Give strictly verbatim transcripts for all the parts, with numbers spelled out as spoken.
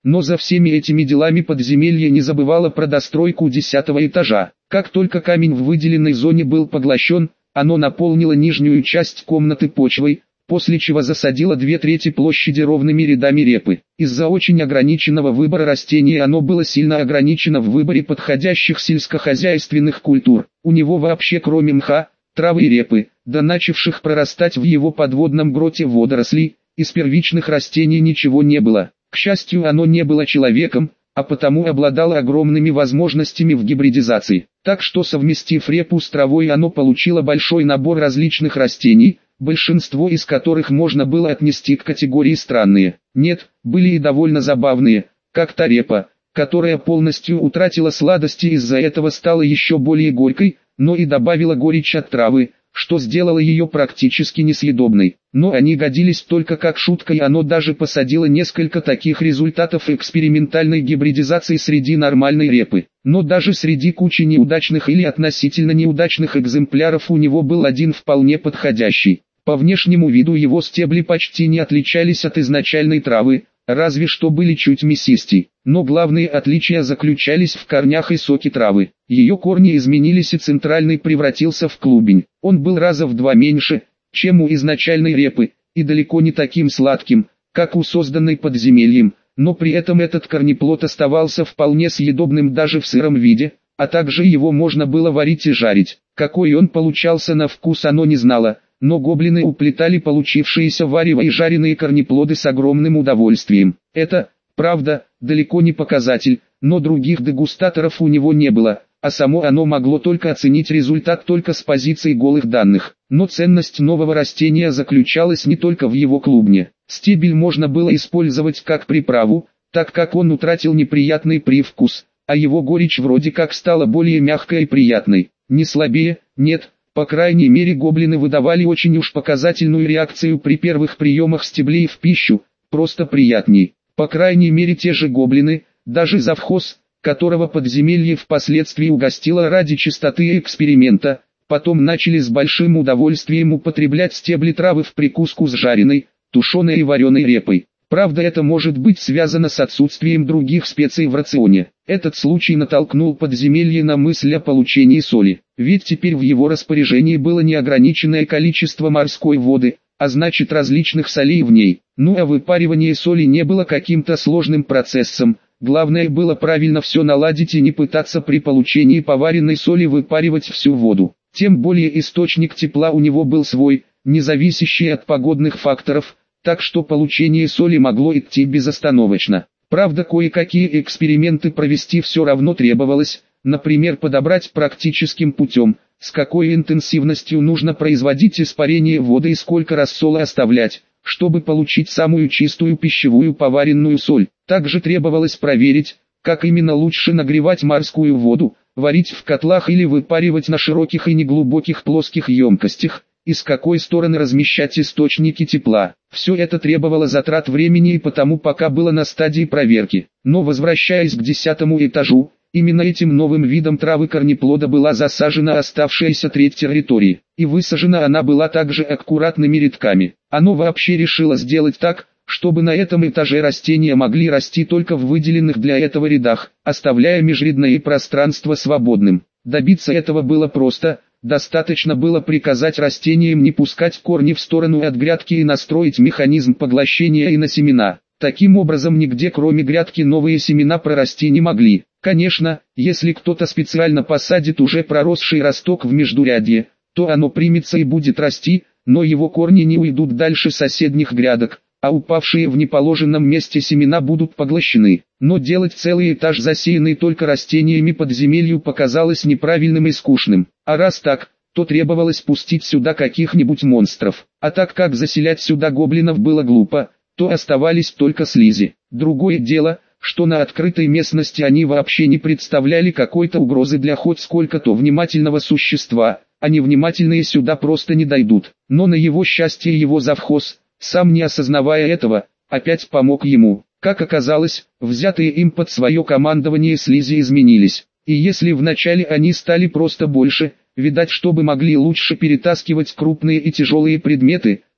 Но за всеми этими делами подземелье не забывало про достройку десятого этажа. Как только камень в выделенной зоне был поглощен, оно наполнило нижнюю часть комнаты почвой, после чего засадило две трети площади ровными рядами репы. Из-за очень ограниченного выбора растений оно было сильно ограничено в выборе подходящих сельскохозяйственных культур. У него вообще кроме мха, травы и репы, да начавших прорастать в его подводном гроте водорослей, из первичных растений ничего не было. К счастью, оно не было человеком, а потому обладало огромными возможностями в гибридизации. Так что, совместив репу с травой, оно получило большой набор различных растений, большинство из которых можно было отнести к категории странные. Нет, были и довольно забавные, как та репа, которая полностью утратила сладости и из-за этого стала еще более горькой, но и добавила горечь от травы, что сделало ее практически несъедобной. Но они годились только как шутка, и оно даже посадило несколько таких результатов экспериментальной гибридизации среди нормальной репы. Но даже среди кучи неудачных или относительно неудачных экземпляров у него был один вполне подходящий. По внешнему виду его стебли почти не отличались от изначальной травы, разве что были чуть мясистей. Но главные отличия заключались в корнях и соке травы. Ее корни изменились, и центральный превратился в клубень. Он был раза в два меньше, чем у изначальной репы, и далеко не таким сладким, как у созданной подземельем, но при этом этот корнеплод оставался вполне съедобным даже в сыром виде, а также его можно было варить и жарить. Какой он получался на вкус, оно не знало, но гоблины уплетали получившиеся варево и жареные корнеплоды с огромным удовольствием. Это, правда, далеко не показатель, но других дегустаторов у него не было, а само оно могло только оценить результат только с позиции голых данных. Но ценность нового растения заключалась не только в его клубне. Стебель можно было использовать как приправу, так как он утратил неприятный привкус, а его горечь вроде как стала более мягкой и приятной. Не слабее, нет, по крайней мере гоблины выдавали очень уж показательную реакцию при первых приемах стеблей в пищу, просто приятней. По крайней мере те же гоблины, даже завхоз, которого подземелье впоследствии угостило ради чистоты эксперимента, потом начали с большим удовольствием употреблять стебли травы в прикуску с жареной, тушеной и вареной репой. Правда, это может быть связано с отсутствием других специй в рационе. Этот случай натолкнул подземелье на мысль о получении соли, ведь теперь в его распоряжении было неограниченное количество морской воды, а значит различных солей в ней. Ну а выпаривание соли не было каким-то сложным процессом, главное было правильно все наладить и не пытаться при получении поваренной соли выпаривать всю воду. Тем более источник тепла у него был свой, не зависящий от погодных факторов, так что получение соли могло идти безостановочно. Правда, кое-какие эксперименты провести все равно требовалось, например подобрать практическим путем, с какой интенсивностью нужно производить испарение воды и сколько рассола оставлять, чтобы получить самую чистую пищевую поваренную соль. Также требовалось проверить, как именно лучше нагревать морскую воду, варить в котлах или выпаривать на широких и неглубоких плоских емкостях, и с какой стороны размещать источники тепла. Все это требовало затрат времени и потому пока было на стадии проверки. Но возвращаясь к десятому этажу, именно этим новым видом травы корнеплода была засажена оставшаяся треть территории. И высажена она была также аккуратными рядками. Оно вообще решило сделать так, чтобы на этом этаже растения могли расти только в выделенных для этого рядах, оставляя межрядное пространство свободным. Добиться этого было просто. Достаточно было приказать растениям не пускать корни в сторону от грядки и настроить механизм поглощения и на семена. Таким образом нигде кроме грядки новые семена прорасти не могли. Конечно, если кто-то специально посадит уже проросший росток в междурядье, то оно примется и будет расти, но его корни не уйдут дальше соседних грядок, а упавшие в неположенном месте семена будут поглощены. Но делать целый этаж засеянный только растениями подземелью показалось неправильным и скучным. А раз так, то требовалось пустить сюда каких-нибудь монстров. А так как заселять сюда гоблинов было глупо, то оставались только слизи. Другое дело, что на открытой местности они вообще не представляли какой-то угрозы для хоть сколько-то внимательного существа, а невнимательные сюда просто не дойдут. Но на его счастье его завхоз, сам не осознавая этого, опять помог ему. Как оказалось, взятые им под свое командование слизи изменились. И если вначале они стали просто больше, видать, чтобы могли лучше перетаскивать крупные и тяжелые предметы,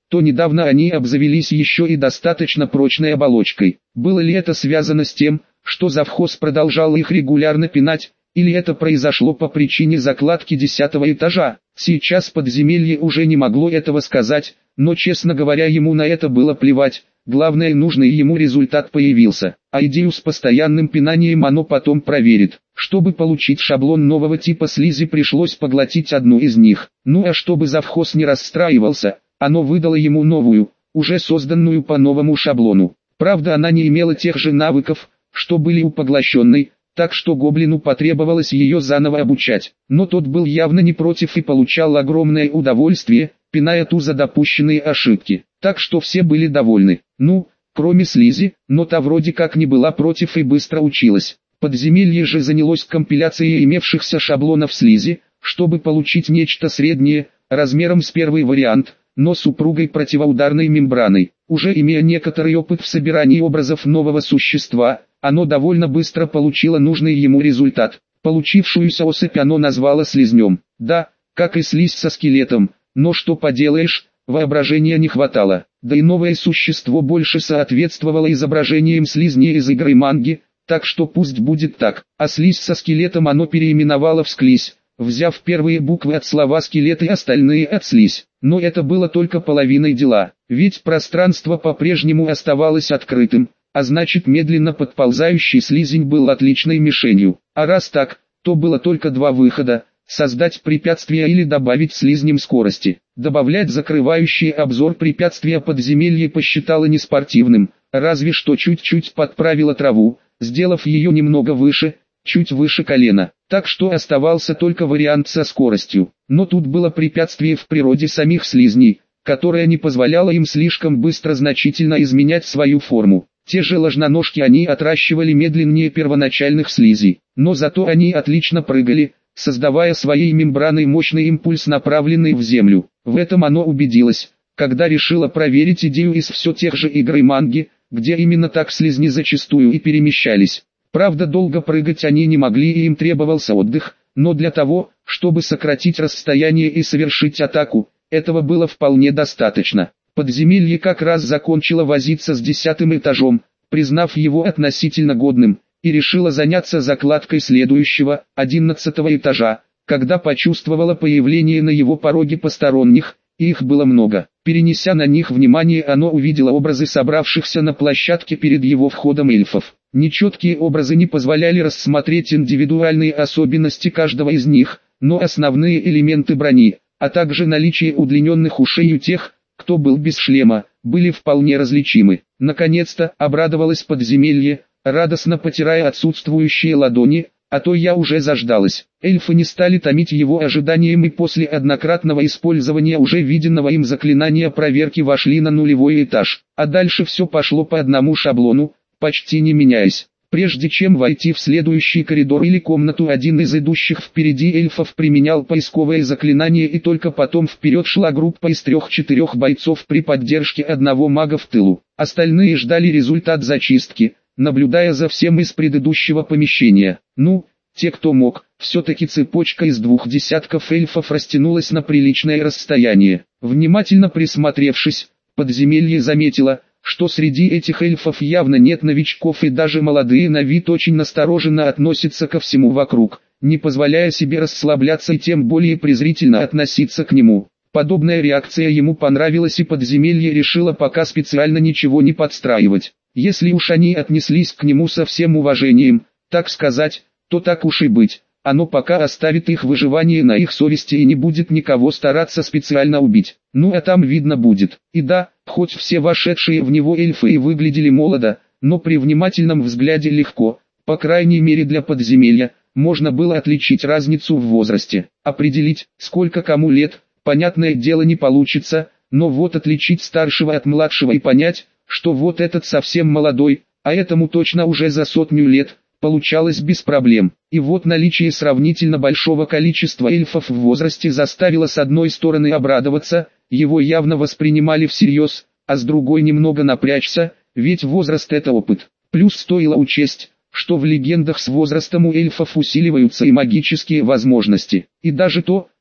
то недавно они обзавелись еще и достаточно прочной оболочкой. Было ли это связано с тем, что завхоз продолжал их регулярно пинать, или это произошло по причине закладки десятого этажа? Сейчас подземелье уже не могло этого сказать, но, честно говоря, ему на это было плевать. Главное, нужный ему результат появился, а идею с постоянным пинанием оно потом проверит. Чтобы получить шаблон нового типа слизи, пришлось поглотить одну из них. Ну а чтобы завхоз не расстраивался, оно выдало ему новую, уже созданную по новому шаблону. Правда, она не имела тех же навыков, что были у поглощенной, так что гоблину потребовалось ее заново обучать. Но тот был явно не против и получал огромное удовольствие, пиная ту за допущенные ошибки. Так что все были довольны. Ну, кроме слизи, но та вроде как не была против и быстро училась. Подземелье же занялось компиляцией имевшихся шаблонов слизи, чтобы получить нечто среднее, размером с первый вариант, но с упругой противоударной мембраной. Уже имея некоторый опыт в собирании образов нового существа, оно довольно быстро получило нужный ему результат. Получившуюся особь оно назвало слизнем. Да, как и слизь со скелетом, но что поделаешь, воображения не хватало. Да и новое существо больше соответствовало изображениям слизней из игры манги, так что пусть будет так. А слизь со скелетом оно переименовало в склизь, взяв первые буквы от слова скелет и остальные от слизь. Но это было только половиной дела, ведь пространство по-прежнему оставалось открытым, а значит медленно подползающий слизень был отличной мишенью. А раз так, то было только два выхода: создать препятствие или добавить слизням скорости. Добавлять закрывающие обзор препятствия подземелье посчитало неспортивным, разве что чуть-чуть подправило траву, сделав ее немного выше, чуть выше колена. Так что оставался только вариант со скоростью. Но тут было препятствие в природе самих слизней, которое не позволяло им слишком быстро значительно изменять свою форму. Те же ложноножки они отращивали медленнее первоначальных слизей, но зато они отлично прыгали, создавая своей мембраной мощный импульс, направленный в землю. В этом оно убедилось, когда решило проверить идею из все тех же игр и манги, где именно так слизни зачастую и перемещались. Правда, долго прыгать они не могли и им требовался отдых, но для того, чтобы сократить расстояние и совершить атаку, этого было вполне достаточно. Подземелье как раз закончило возиться с десятым этажом, признав его относительно годным, и решила заняться закладкой следующего, одиннадцатого этажа, когда почувствовала появление на его пороге посторонних, и их было много. Перенеся на них внимание, оно увидело образы собравшихся на площадке перед его входом эльфов. Нечеткие образы не позволяли рассмотреть индивидуальные особенности каждого из них, но основные элементы брони, а также наличие удлиненных ушей у тех, кто был без шлема, были вполне различимы. Наконец-то обрадовалось подземелье, радостно потирая отсутствующие ладони, а то я уже заждалась. Эльфы не стали томить его ожиданием и после однократного использования уже виденного им заклинания проверки вошли на нулевой этаж. А дальше все пошло по одному шаблону, почти не меняясь. Прежде чем войти в следующий коридор или комнату, один из идущих впереди эльфов применял поисковое заклинание, и только потом вперед шла группа из трех-четырех бойцов при поддержке одного мага в тылу. Остальные ждали результат зачистки, наблюдая за всем из предыдущего помещения. Ну, те, кто мог, все-таки цепочка из двух десятков эльфов растянулась на приличное расстояние. Внимательно присмотревшись, подземелье заметило, что среди этих эльфов явно нет новичков, и даже молодые на вид очень настороженно относятся ко всему вокруг, не позволяя себе расслабляться и тем более презрительно относиться к нему. Подобная реакция ему понравилась, и подземелье решило пока специально ничего не подстраивать. Если уж они отнеслись к нему со всем уважением, так сказать, то так уж и быть. Оно пока оставит их выживание на их совести и не будет никого стараться специально убить. Ну а там видно будет. И да, хоть все вошедшие в него эльфы и выглядели молодо, но при внимательном взгляде легко, по крайней мере для подземелья, можно было отличить разницу в возрасте. Определить, сколько кому лет, понятное дело, не получится, но вот отличить старшего от младшего и понять, что вот этот совсем молодой, а этому точно уже за сотню лет, получалось без проблем. И вот наличие сравнительно большого количества эльфов в возрасте заставило с одной стороны обрадоваться, его явно воспринимали всерьез, а с другой немного напрячься, ведь возраст — это опыт. Плюс стоило учесть, что в легендах с возрастом у эльфов усиливаются и магические возможности. И даже то,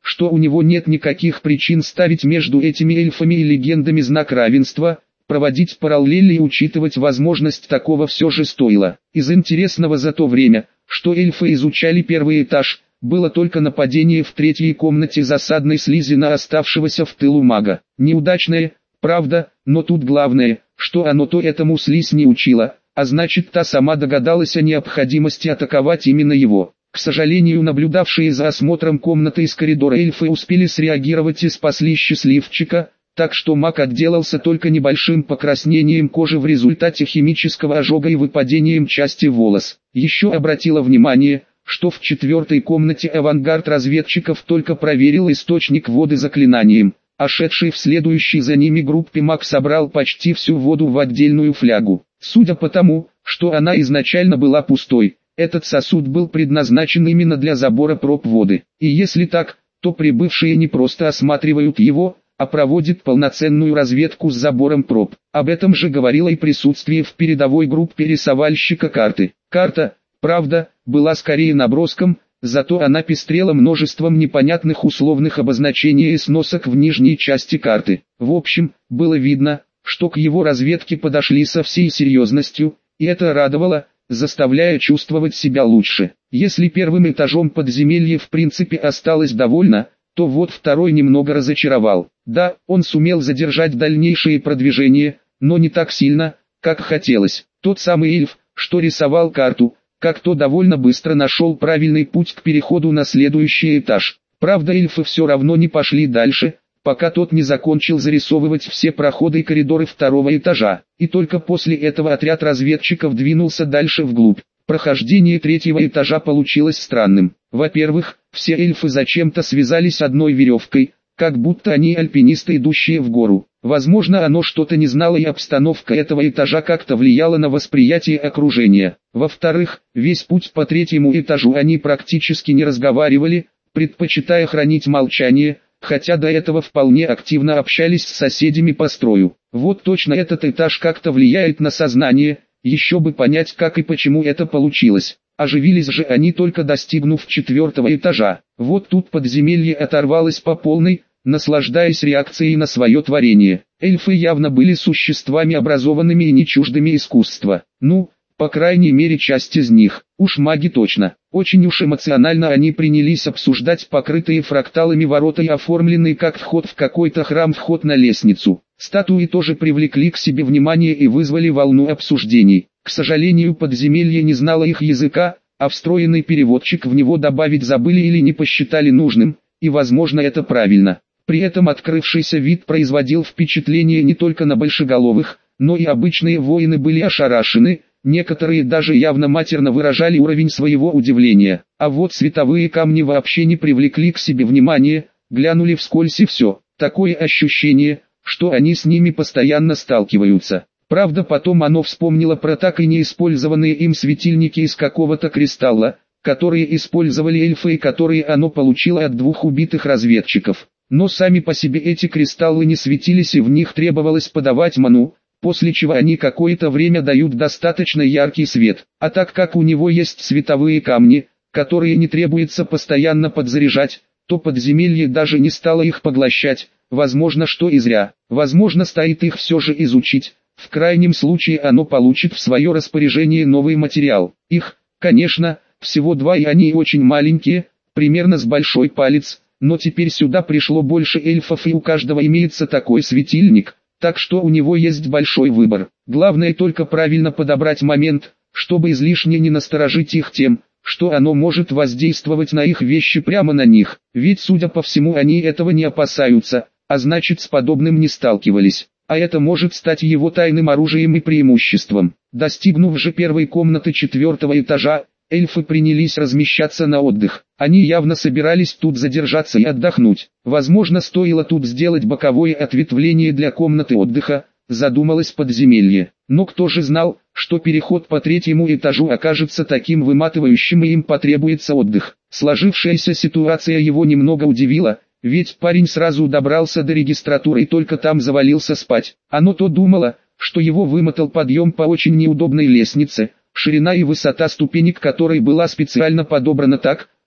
что у него нет никаких причин ставить между этими эльфами и легендами знак равенства. Проводить параллели и учитывать возможность такого все же стоило. Из интересного за то время, что эльфы изучали первый этаж, было только нападение в третьей комнате засадной слизи на оставшегося в тылу мага. Неудачное, правда, но тут главное, что оно то этому слизь не учило, а значит та сама догадалась о необходимости атаковать именно его. К сожалению, наблюдавшие за осмотром комнаты из коридора эльфы успели среагировать и спасли счастливчика, так что маг отделался только небольшим покраснением кожи в результате химического ожога и выпадением части волос. Еще обратила внимание, что в четвертой комнате авангард разведчиков только проверил источник воды заклинанием, а шедший в следующей за ними группе маг собрал почти всю воду в отдельную флягу. Судя по тому, что она изначально была пустой, этот сосуд был предназначен именно для забора проб воды. И если так, то прибывшие не просто осматривают его, а проводит полноценную разведку с забором проб. Об этом же говорило и присутствие в передовой группе рисовальщика карты. Карта, правда, была скорее наброском, зато она пестрела множеством непонятных условных обозначений и сносок в нижней части карты. В общем, было видно, что к его разведке подошли со всей серьезностью, и это радовало, заставляя чувствовать себя лучше. Если первым этажом подземелья в принципе осталось довольно, то вот второй немного разочаровал. Да, он сумел задержать дальнейшее продвижение, но не так сильно, как хотелось. Тот самый эльф, что рисовал карту, как-то довольно быстро нашел правильный путь к переходу на следующий этаж. Правда, эльфы все равно не пошли дальше, пока тот не закончил зарисовывать все проходы и коридоры второго этажа. И только после этого отряд разведчиков двинулся дальше вглубь. Прохождение третьего этажа получилось странным. Во-первых, все эльфы зачем-то связались одной веревкой, как будто они альпинисты, идущие в гору. Возможно, оно что-то не знало, и обстановка этого этажа как-то влияла на восприятие окружения. Во-вторых, весь путь по третьему этажу они практически не разговаривали, предпочитая хранить молчание, хотя до этого вполне активно общались с соседями по строю. Вот точно этот этаж как-то влияет на сознание. Еще бы понять, как и почему это получилось. Оживились же они только достигнув четвертого этажа. Вот тут подземелье оторвалось по полной, наслаждаясь реакцией на свое творение. Эльфы явно были существами образованными и не чуждыми искусства. Ну, по крайней мере часть из них. Уж маги точно. Очень уж эмоционально они принялись обсуждать покрытые фракталами ворота и оформленный как вход в какой-то храм вход на лестницу. Статуи тоже привлекли к себе внимание и вызвали волну обсуждений. К сожалению, подземелье не знало их языка, а встроенный переводчик в него добавить забыли или не посчитали нужным, и возможно это правильно. При этом открывшийся вид производил впечатление не только на большеголовых, но и обычные воины были ошарашены, некоторые даже явно матерно выражали уровень своего удивления. А вот световые камни вообще не привлекли к себе внимания, глянули вскользь и все. Такое ощущение, что они с ними постоянно сталкиваются. Правда, потом оно вспомнило про так и не использованные им светильники из какого-то кристалла, которые использовали эльфы и которые оно получило от двух убитых разведчиков. Но сами по себе эти кристаллы не светились, и в них требовалось подавать ману, после чего они какое-то время дают достаточно яркий свет. А так как у него есть световые камни, которые не требуется постоянно подзаряжать, то подземелье даже не стало их поглощать. Возможно, что и зря. Возможно, стоит их все же изучить. В крайнем случае оно получит в свое распоряжение новый материал. Их, конечно, всего два, и они очень маленькие, примерно с большой палец, но теперь сюда пришло больше эльфов, и у каждого имеется такой светильник, так что у него есть большой выбор. Главное только правильно подобрать момент, чтобы излишне не насторожить их тем, что оно может воздействовать на их вещи прямо на них. Ведь, судя по всему, они этого не опасаются, а значит, с подобным не сталкивались. А это может стать его тайным оружием и преимуществом. Достигнув же первой комнаты четвертого этажа, эльфы принялись размещаться на отдых. Они явно собирались тут задержаться и отдохнуть. Возможно, стоило тут сделать боковое ответвление для комнаты отдыха, задумалось подземелье. Но кто же знал, что переход по третьему этажу окажется таким выматывающим, и им потребуется отдых. Сложившаяся ситуация его немного удивила, ведь парень сразу добрался до регистратуры и только там завалился спать. Оно то думало, что его вымотал подъем по очень неудобной лестнице, ширина и высота ступенек которой была специально подобрана так,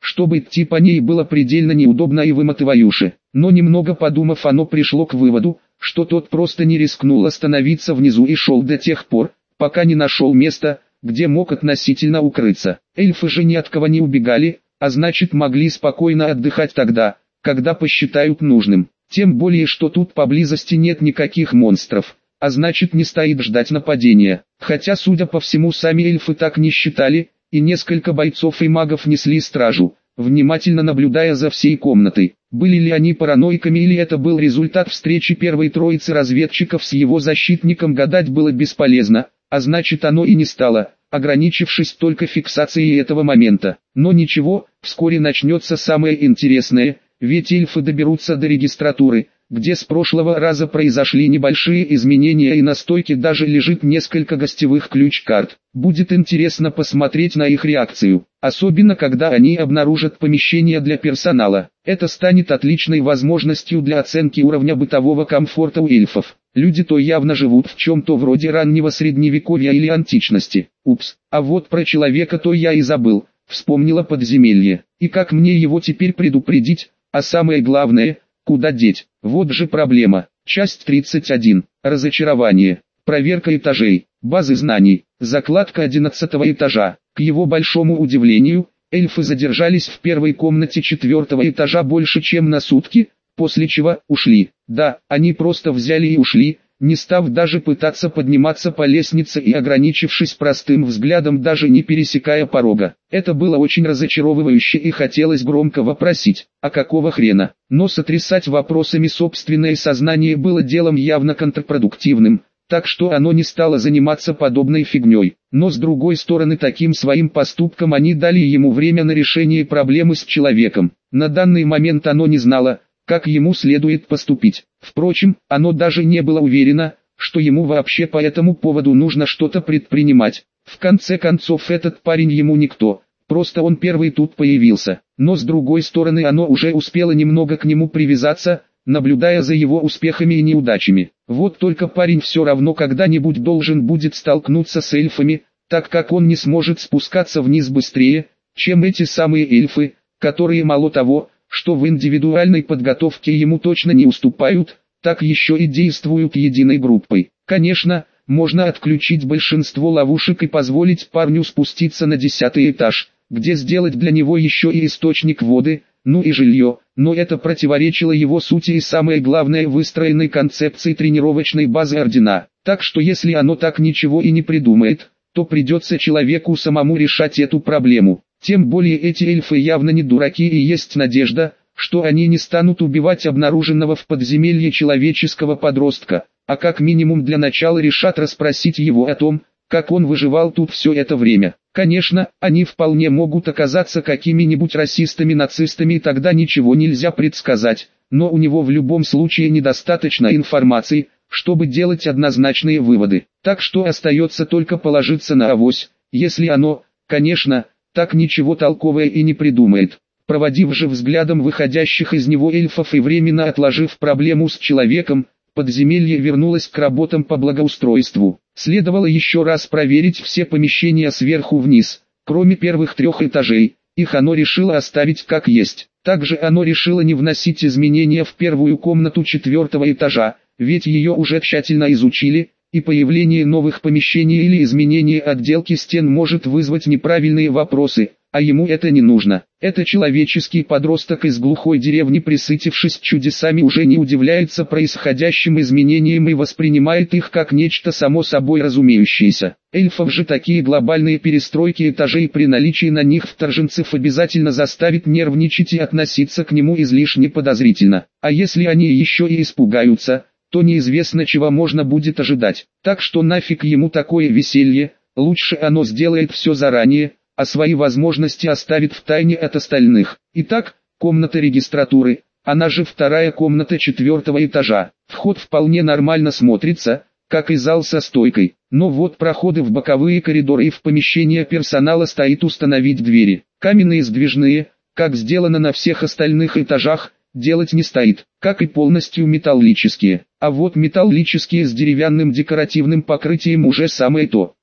чтобы идти по ней было предельно неудобно и вымотывающе. Но немного подумав, оно пришло к выводу, что тот просто не рискнул остановиться внизу и шел до тех пор, пока не нашел место, где мог относительно укрыться. Эльфы же ни от кого не убегали, а значит могли спокойно отдыхать тогда, когда посчитают нужным. Тем более, что тут поблизости нет никаких монстров, а значит не стоит ждать нападения. Хотя, судя по всему, сами эльфы так не считали, и несколько бойцов и магов несли стражу, внимательно наблюдая за всей комнатой. Были ли они параноиками или это был результат встречи первой троицы разведчиков с его защитником, гадать было бесполезно, а значит оно и не стало, ограничившись только фиксацией этого момента. Но ничего, вскоре начнется самое интересное, ведь эльфы доберутся до регистратуры, где с прошлого раза произошли небольшие изменения и на стойке даже лежит несколько гостевых ключ-карт. Будет интересно посмотреть на их реакцию, особенно когда они обнаружат помещение для персонала. Это станет отличной возможностью для оценки уровня бытового комфорта у эльфов. Люди-то явно живут в чем-то вроде раннего средневековья или античности. Упс, а вот про человека-то я и забыл, вспомнила подземелье. И как мне его теперь предупредить, а самое главное, куда деть? Вот же проблема. Часть тридцать один. Разочарование. Проверка этажей. Базы знаний. Закладка одиннадцатого этажа. К его большому удивлению, эльфы задержались в первой комнате четвертого этажа больше чем на сутки, после чего ушли. Да, они просто взяли и ушли, не став даже пытаться подниматься по лестнице и ограничившись простым взглядом, даже не пересекая порога. Это было очень разочаровывающе и хотелось громко вопросить, а какого хрена? Но сотрясать вопросами собственное сознание было делом явно контрпродуктивным, так что оно не стало заниматься подобной фигней. Но с другой стороны, таким своим поступком они дали ему время на решение проблемы с человеком. На данный момент оно не знало, как ему следует поступить. Впрочем, оно даже не было уверено, что ему вообще по этому поводу нужно что-то предпринимать. В конце концов, этот парень ему никто, просто он первый тут появился. Но с другой стороны, оно уже успело немного к нему привязаться, наблюдая за его успехами и неудачами. Вот только парень все равно когда-нибудь должен будет столкнуться с эльфами, так как он не сможет спускаться вниз быстрее, чем эти самые эльфы, которые мало того, что в индивидуальной подготовке ему точно не уступают, так еще и действуют единой группой. Конечно, можно отключить большинство ловушек и позволить парню спуститься на десятый этаж, где сделать для него еще и источник воды, ну и жилье, но это противоречило его сути и самое главное выстроенной концепции тренировочной базы Ордена. Так что если оно так ничего и не придумает, то придется человеку самому решать эту проблему. Тем более эти эльфы явно не дураки и есть надежда, что они не станут убивать обнаруженного в подземелье человеческого подростка, а как минимум для начала решат расспросить его о том, как он выживал тут все это время. Конечно, они вполне могут оказаться какими-нибудь расистами, нацистами, и тогда ничего нельзя предсказать, но у него в любом случае недостаточно информации, чтобы делать однозначные выводы. Так что остается только положиться на авось, если оно, конечно, так ничего толковое и не придумает. Проводив же взглядом выходящих из него эльфов и временно отложив проблему с человеком, подземелье вернулось к работам по благоустройству. Следовало еще раз проверить все помещения сверху вниз, кроме первых трех этажей, их оно решило оставить как есть. Также оно решило не вносить изменения в первую комнату четвертого этажа, ведь ее уже тщательно изучили, и появление новых помещений или изменение отделки стен может вызвать неправильные вопросы, а ему это не нужно. Это человеческий подросток из глухой деревни, присытившись чудесами, уже не удивляется происходящим изменениям и воспринимает их как нечто само собой разумеющееся. Эльфов же такие глобальные перестройки этажей при наличии на них вторженцев обязательно заставит нервничать и относиться к нему излишне подозрительно. А если они еще и испугаются, то неизвестно, чего можно будет ожидать. Так что нафиг ему такое веселье, лучше оно сделает все заранее, а свои возможности оставит в тайне от остальных. Итак, комната регистратуры, она же вторая комната четвертого этажа. Вход вполне нормально смотрится, как и зал со стойкой, но вот проходы в боковые коридоры и в помещение персонала стоит установить двери. Каменные сдвижные, как сделано на всех остальных этажах, делать не стоит, как и полностью металлические. А вот металлические с деревянным декоративным покрытием уже самое то.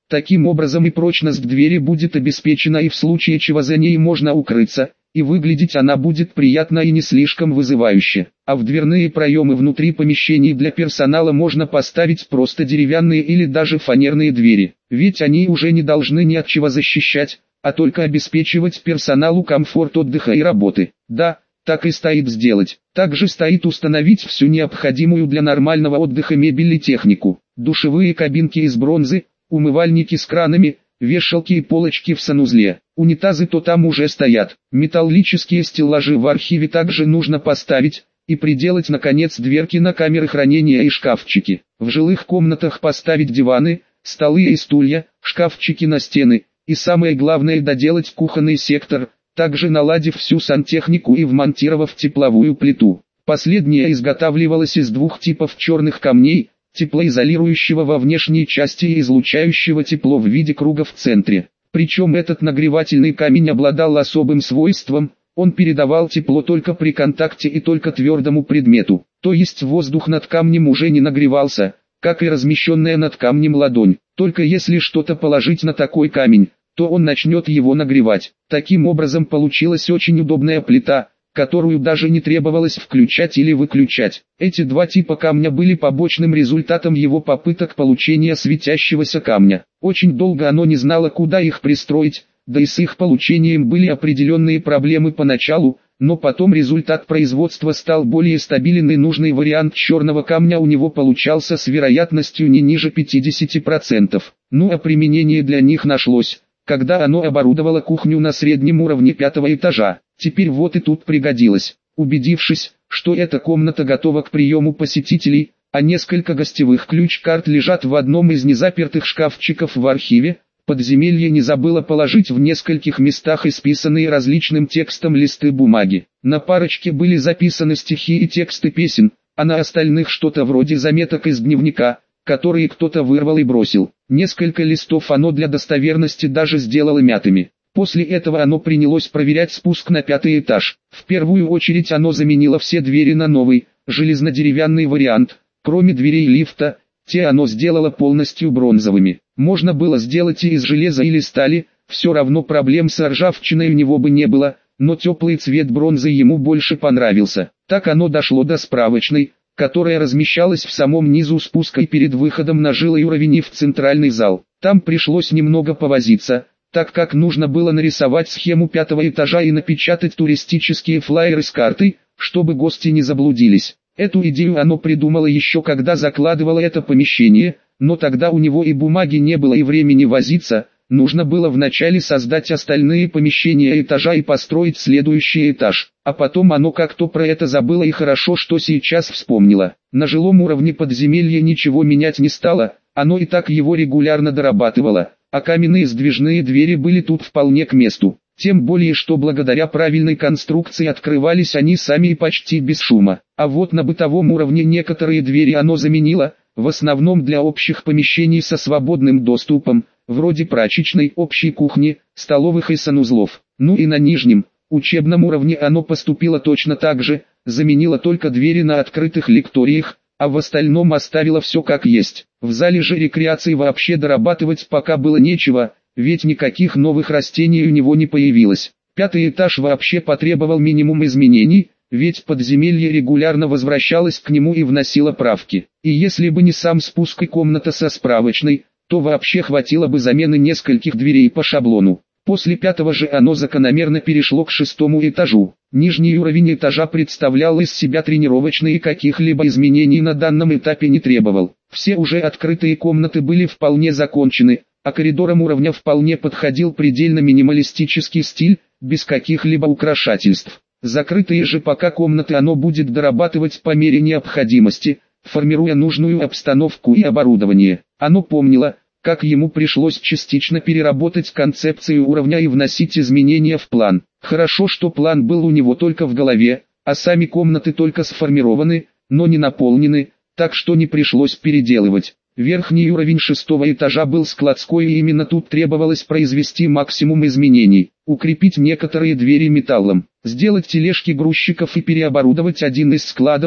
Таким образом и прочность двери будет обеспечена, и в случае чего за ней можно укрыться, и выглядеть она будет приятно и не слишком вызывающе. А в дверные проемы внутри помещений для персонала можно поставить просто деревянные или даже фанерные двери, ведь они уже не должны ни от чего защищать, а только обеспечивать персоналу комфорт отдыха и работы. Да, так и стоит сделать. Также стоит установить всю необходимую для нормального отдыха мебель и технику. Душевые кабинки из бронзы, умывальники с кранами, вешалки и полочки в санузле. Унитазы то там уже стоят. Металлические стеллажи в архиве также нужно поставить, и приделать наконец дверки на камеры хранения и шкафчики. В жилых комнатах поставить диваны, столы и стулья, шкафчики на стены, и самое главное доделать кухонный сектор, также наладив всю сантехнику и вмонтировав тепловую плиту. Последняя изготавливалась из двух типов черных камней, теплоизолирующего во внешней части и излучающего тепло в виде круга в центре. Причем этот нагревательный камень обладал особым свойством, он передавал тепло только при контакте и только твердому предмету, то есть воздух над камнем уже не нагревался, как и размещенная над камнем ладонь. Только если что-то положить на такой камень, то он начнет его нагревать. Таким образом получилась очень удобная плита, которую даже не требовалось включать или выключать. Эти два типа камня были побочным результатом его попыток получения светящегося камня. Очень долго оно не знало, куда их пристроить, да и с их получением были определенные проблемы поначалу, но потом результат производства стал более стабилен, и нужный вариант черного камня у него получался с вероятностью не ниже пятидесяти процентов. Ну а применение для них нашлось, когда оно оборудовало кухню на среднем уровне пятого этажа. Теперь вот и тут пригодилось. Убедившись, что эта комната готова к приему посетителей, а несколько гостевых ключ-карт лежат в одном из незапертых шкафчиков в архиве, подземелье не забыло положить в нескольких местах исписанные различным текстом листы бумаги. На парочке были записаны стихи и тексты песен, а на остальных что-то вроде заметок из дневника, которые кто-то вырвал и бросил. Несколько листов оно для достоверности даже сделало мятыми. После этого оно принялось проверять спуск на пятый этаж. В первую очередь оно заменило все двери на новый, железнодеревянный вариант, кроме дверей лифта, те оно сделало полностью бронзовыми. Можно было сделать и из железа или стали, все равно проблем с ржавчиной у него бы не было, но теплый цвет бронзы ему больше понравился. Так оно дошло до справочной, которая размещалась в самом низу спуска и перед выходом на жилой уровень и в центральный зал. Там пришлось немного повозиться, так как нужно было нарисовать схему пятого этажа и напечатать туристические флаеры с картой, чтобы гости не заблудились. Эту идею оно придумало еще когда закладывало это помещение, но тогда у него и бумаги не было и времени возиться, нужно было вначале создать остальные помещения этажа и построить следующий этаж, а потом оно как-то про это забыло, и хорошо, что сейчас вспомнило. На жилом уровне подземелья ничего менять не стало, оно и так его регулярно дорабатывало, а каменные сдвижные двери были тут вполне к месту. Тем более, что благодаря правильной конструкции открывались они сами и почти без шума. А вот на бытовом уровне некоторые двери оно заменило, в основном для общих помещений со свободным доступом, вроде прачечной, общей кухни, столовых и санузлов. Ну и на нижнем, учебном уровне оно поступило точно так же, заменило только двери на открытых лекториях, а в остальном оставило все как есть. В зале же рекреации вообще дорабатывать пока было нечего, ведь никаких новых растений у него не появилось. Пятый этаж вообще потребовал минимум изменений, ведь подземелье регулярно возвращалось к нему и вносило правки. И если бы не сам спуск и комната со справочной, то вообще хватило бы замены нескольких дверей по шаблону. После пятого же оно закономерно перешло к шестому этажу. Нижний уровень этажа представлял из себя тренировочный и каких-либо изменений на данном этапе не требовал. Все уже открытые комнаты были вполне закончены, а коридорам уровня вполне подходил предельно минималистический стиль, без каких-либо украшательств. Закрытые же пока комнаты оно будет дорабатывать по мере необходимости, формируя нужную обстановку и оборудование. Оно помнило, как ему пришлось частично переработать концепцию уровня и вносить изменения в план. Хорошо, что план был у него только в голове, а сами комнаты только сформированы, но не наполнены, так что не пришлось переделывать. Верхний уровень шестого этажа был складской, и именно тут требовалось произвести максимум изменений. Укрепить некоторые двери металлом, сделать тележки грузчиков и переоборудовать один из складов,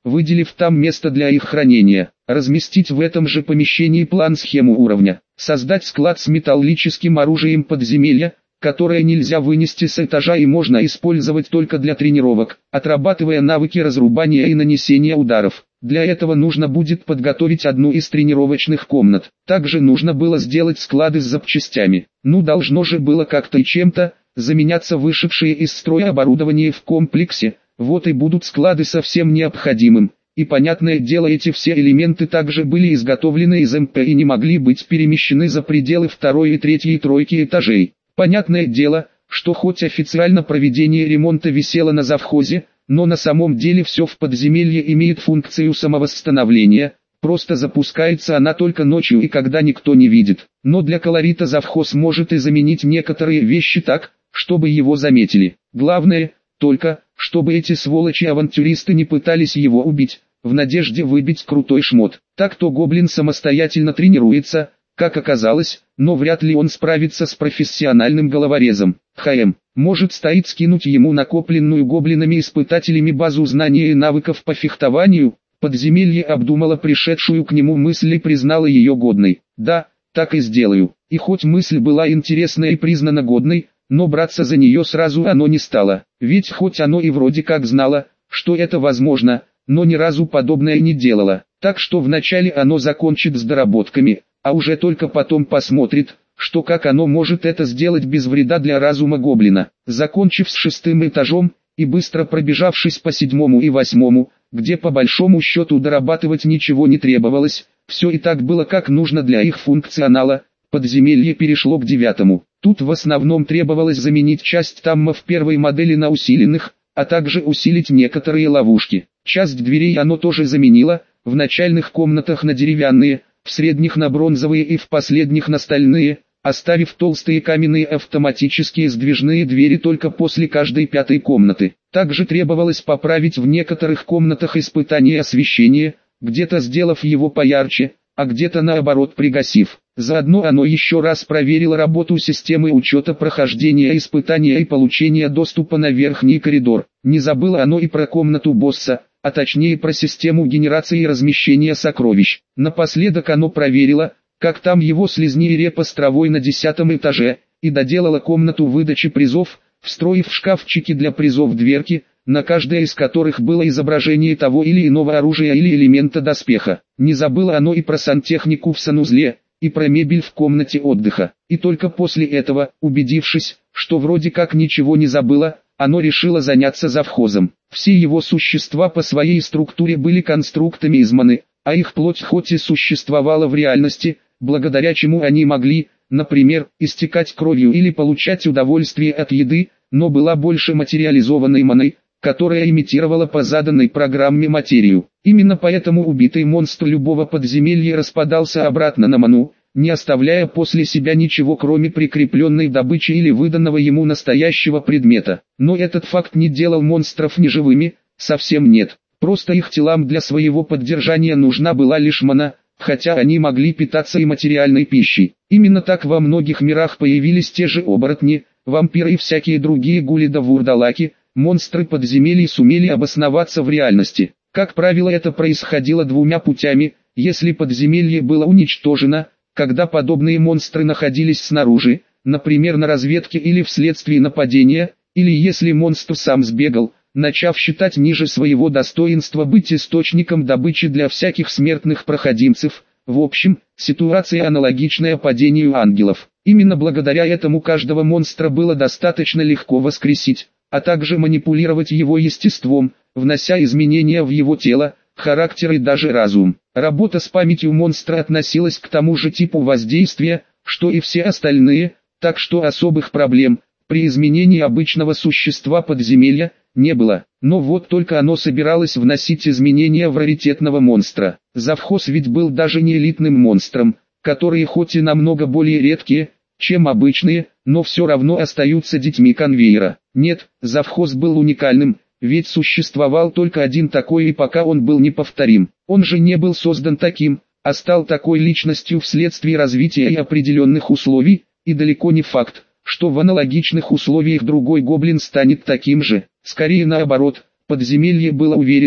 выделив там место для их хранения, разместить в этом же помещении план-схему уровня, создать склад с металлическим оружием подземелья, которое нельзя вынести с этажа и можно использовать только для тренировок, отрабатывая навыки разрубания и нанесения ударов. Для этого нужно будет подготовить одну из тренировочных комнат. Также нужно было сделать склады с запчастями. Ну должно же было как-то и чем-то заменяться вышедшее из строя оборудование в комплексе, вот и будут склады со всем необходимым. И понятное дело, эти все элементы также были изготовлены из эм пэ и не могли быть перемещены за пределы второй и третьей и тройки этажей. Понятное дело, что хоть официально проведение ремонта висело на завхозе, но на самом деле все в подземелье имеет функцию самовосстановления, просто запускается она только ночью и когда никто не видит. Но для колорита завхоз может и заменить некоторые вещи так, чтобы его заметили. Главное, только, чтобы эти сволочи-авантюристы не пытались его убить, в надежде выбить крутой шмот. Так-то гоблин самостоятельно тренируется, как оказалось, но вряд ли он справится с профессиональным головорезом. ХМ, может стоит скинуть ему накопленную гоблинами-испытателями базу знаний и навыков по фехтованию? Подземелье обдумала пришедшую к нему мысль и признала ее годной. Да, так и сделаю. И хоть мысль была интересная и признана годной, но браться за нее сразу оно не стало. Ведь хоть оно и вроде как знало, что это возможно, но ни разу подобное не делало. Так что вначале оно закончит с доработками, а уже только потом посмотрит, что как оно может это сделать без вреда для разума гоблина. Закончив с шестым этажом, и быстро пробежавшись по седьмому и восьмому, где по большому счету дорабатывать ничего не требовалось, все и так было как нужно для их функционала, подземелье перешло к девятому. Тут в основном требовалось заменить часть таммов первой модели на усиленных, а также усилить некоторые ловушки. Часть дверей оно тоже заменило, в начальных комнатах на деревянные, в средних на бронзовые и в последних на стальные, оставив толстые каменные автоматические сдвижные двери только после каждой пятой комнаты. Также требовалось поправить в некоторых комнатах испытание освещения, где-то сделав его поярче, а где-то наоборот пригасив. Заодно оно еще раз проверило работу системы учета прохождения испытания и получения доступа на верхний коридор. Не забыло оно и про комнату босса, а точнее про систему генерации и размещения сокровищ. Напоследок оно проверило, как там его слизни и репа с травой на десятом этаже, и доделало комнату выдачи призов, встроив в шкафчики для призов дверки, на каждой из которых было изображение того или иного оружия или элемента доспеха. Не забыло оно и про сантехнику в санузле, и про мебель в комнате отдыха. И только после этого, убедившись, что вроде как ничего не забыло, оно решило заняться завхозом. Все его существа по своей структуре были конструктами из маны, а их плоть хоть и существовала в реальности, благодаря чему они могли, например, истекать кровью или получать удовольствие от еды, но была больше материализованной маной, которая имитировала по заданной программе материю. Именно поэтому убитый монстр любого подземелья распадался обратно на ману, не оставляя после себя ничего кроме прикрепленной добычи или выданного ему настоящего предмета. Но этот факт не делал монстров неживыми, совсем нет. Просто их телам для своего поддержания нужна была лишь мана, хотя они могли питаться и материальной пищей. Именно так во многих мирах появились те же оборотни, вампиры и всякие другие гули да вурдалаки. Монстры подземелий сумели обосноваться в реальности. Как правило, это происходило двумя путями: если подземелье было уничтожено, когда подобные монстры находились снаружи, например на разведке или вследствие нападения, или если монстр сам сбегал, начав считать ниже своего достоинства быть источником добычи для всяких смертных проходимцев. В общем, ситуация аналогичная падению ангелов. Именно благодаря этому каждого монстра было достаточно легко воскресить, а также манипулировать его естеством, внося изменения в его тело, характер и даже разум. Работа с памятью монстра относилась к тому же типу воздействия, что и все остальные, так что особых проблем при изменении обычного существа подземелья не было. Но вот только оно собиралось вносить изменения в раритетного монстра. Завхоз ведь был даже не элитным монстром, которые хоть и намного более редкие, чем обычные, но все равно остаются детьми конвейера. Нет, завхоз был уникальным, ведь существовал только один такой, и пока он был неповторим. Он же не был создан таким, а стал такой личностью вследствие развития и определенных условий, и далеко не факт, что в аналогичных условиях другой гоблин станет таким же. Скорее наоборот, подземелье было уверено,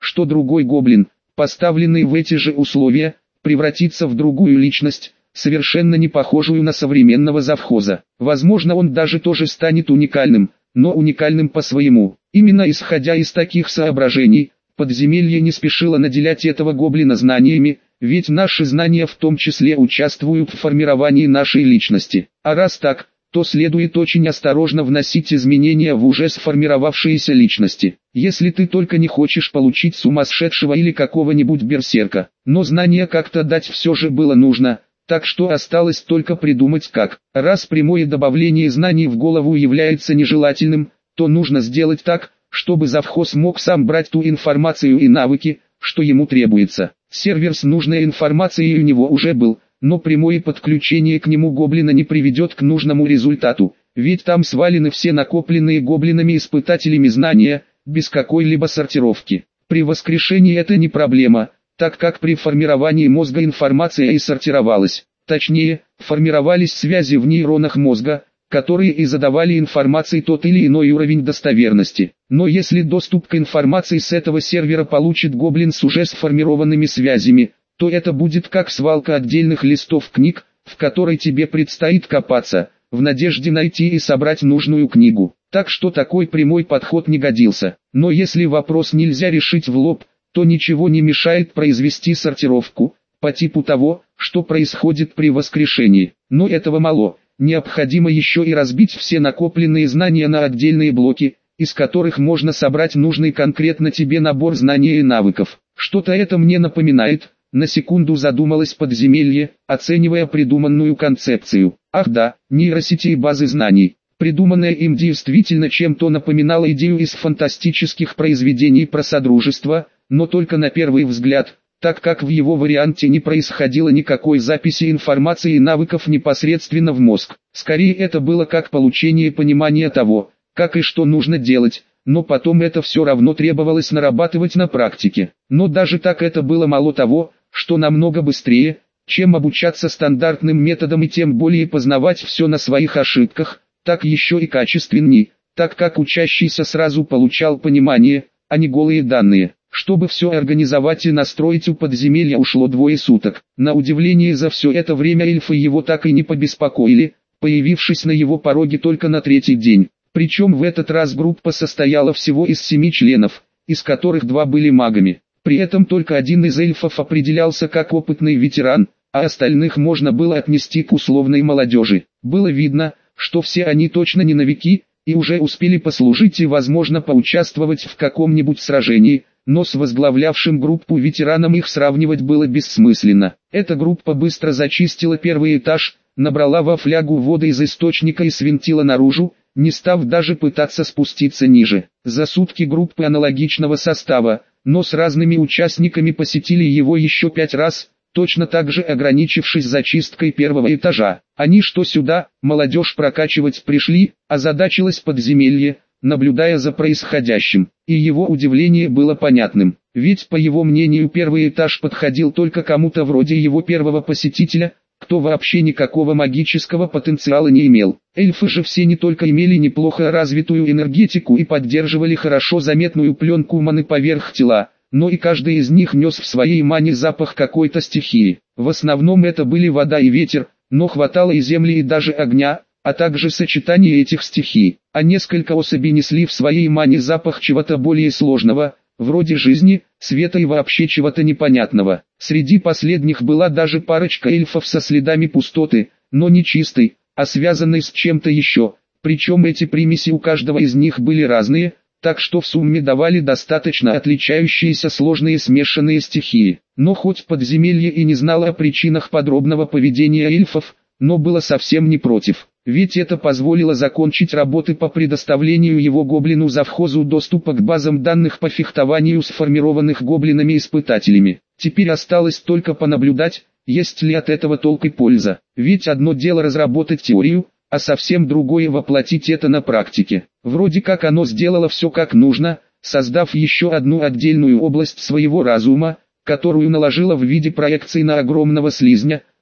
что другой гоблин, поставленный в эти же условия, превратится в другую личность, совершенно не похожую на современного завхоза. Возможно, он даже тоже станет уникальным, но уникальным по-своему. Именно исходя из таких соображений, подземелье не спешило наделять этого гоблина знаниями, ведь наши знания в том числе участвуют в формировании нашей личности. А раз так, то следует очень осторожно вносить изменения в уже сформировавшиеся личности. Если ты только не хочешь получить сумасшедшего или какого-нибудь берсерка. Но знания как-то дать все же было нужно, так что осталось только придумать как. Раз прямое добавление знаний в голову является нежелательным, то нужно сделать так, чтобы завхоз мог сам брать ту информацию и навыки, что ему требуется. Сервер с нужной информацией у него уже был, но прямое подключение к нему гоблина не приведет к нужному результату, ведь там свалены все накопленные гоблинами-испытателями знания, без какой-либо сортировки. При воскрешении это не проблема, так как при формировании мозга информация и сортировалась. Точнее, формировались связи в нейронах мозга, которые и задавали информации тот или иной уровень достоверности. Но если доступ к информации с этого сервера получит гоблин с уже сформированными связями, то это будет как свалка отдельных листов книг, в которой тебе предстоит копаться, в надежде найти и собрать нужную книгу. Так что такой прямой подход не годился. Но если вопрос нельзя решить в лоб, то ничего не мешает произвести сортировку, по типу того, что происходит при воскрешении. Но этого мало, необходимо еще и разбить все накопленные знания на отдельные блоки, из которых можно собрать нужный конкретно тебе набор знаний и навыков. Что-то это мне напоминает. На секунду задумалось подземелье, оценивая придуманную концепцию. Ах да, нейросети и базы знаний. Придуманная им действительно чем-то напоминала идею из фантастических произведений про содружество, но только на первый взгляд, так как в его варианте не происходило никакой записи информации и навыков непосредственно в мозг. Скорее это было как получение понимания того, как и что нужно делать, но потом это все равно требовалось нарабатывать на практике. Но даже так это было мало того, что намного быстрее, чем обучаться стандартным методом и тем более познавать все на своих ошибках, так еще и качественней, так как учащийся сразу получал понимание, а не голые данные. Чтобы все организовать и настроить у подземелья ушло двое суток. На удивление за все это время эльфы его так и не побеспокоили, появившись на его пороге только на третий день. Причем в этот раз группа состояла всего из семи членов, из которых два были магами. При этом только один из эльфов определялся как опытный ветеран, а остальных можно было отнести к условной молодежи. Было видно, что все они точно не новики, и уже успели послужить и возможно поучаствовать в каком-нибудь сражении, но с возглавлявшим группу ветераном их сравнивать было бессмысленно. Эта группа быстро зачистила первый этаж, набрала во флягу воды из источника и свинтила наружу, не став даже пытаться спуститься ниже. За сутки группы аналогичного состава, но с разными участниками посетили его еще пять раз, точно так же ограничившись зачисткой первого этажа. Они что сюда, молодежь прокачивать пришли, озадачилось подземелье, наблюдая за происходящим. И его удивление было понятным, ведь по его мнению первый этаж подходил только кому-то вроде его первого посетителя, кто вообще никакого магического потенциала не имел. Эльфы же все не только имели неплохо развитую энергетику и поддерживали хорошо заметную пленку маны поверх тела, но и каждый из них нес в своей мане запах какой-то стихии. В основном это были вода и ветер, но хватало и земли и даже огня, а также сочетание этих стихий. А несколько особей несли в своей мане запах чего-то более сложного, вроде жизни, света и вообще чего-то непонятного. Среди последних была даже парочка эльфов со следами пустоты, но не чистой, а связанной с чем-то еще. Причем эти примеси у каждого из них были разные, так что в сумме давали достаточно отличающиеся сложные смешанные стихии. Но хоть подземелье и не знало о причинах подробного поведения эльфов, но было совсем не против. Ведь это позволило закончить работы по предоставлению его гоблину-завхозу доступа к базам данных по фехтованию сформированных гоблинами-испытателями. Теперь осталось только понаблюдать, есть ли от этого толк и польза. Ведь одно дело разработать теорию, а совсем другое воплотить это на практике. Вроде как оно сделало все как нужно, создав еще одну отдельную область своего разума, которую наложило в виде проекции на огромного слизня,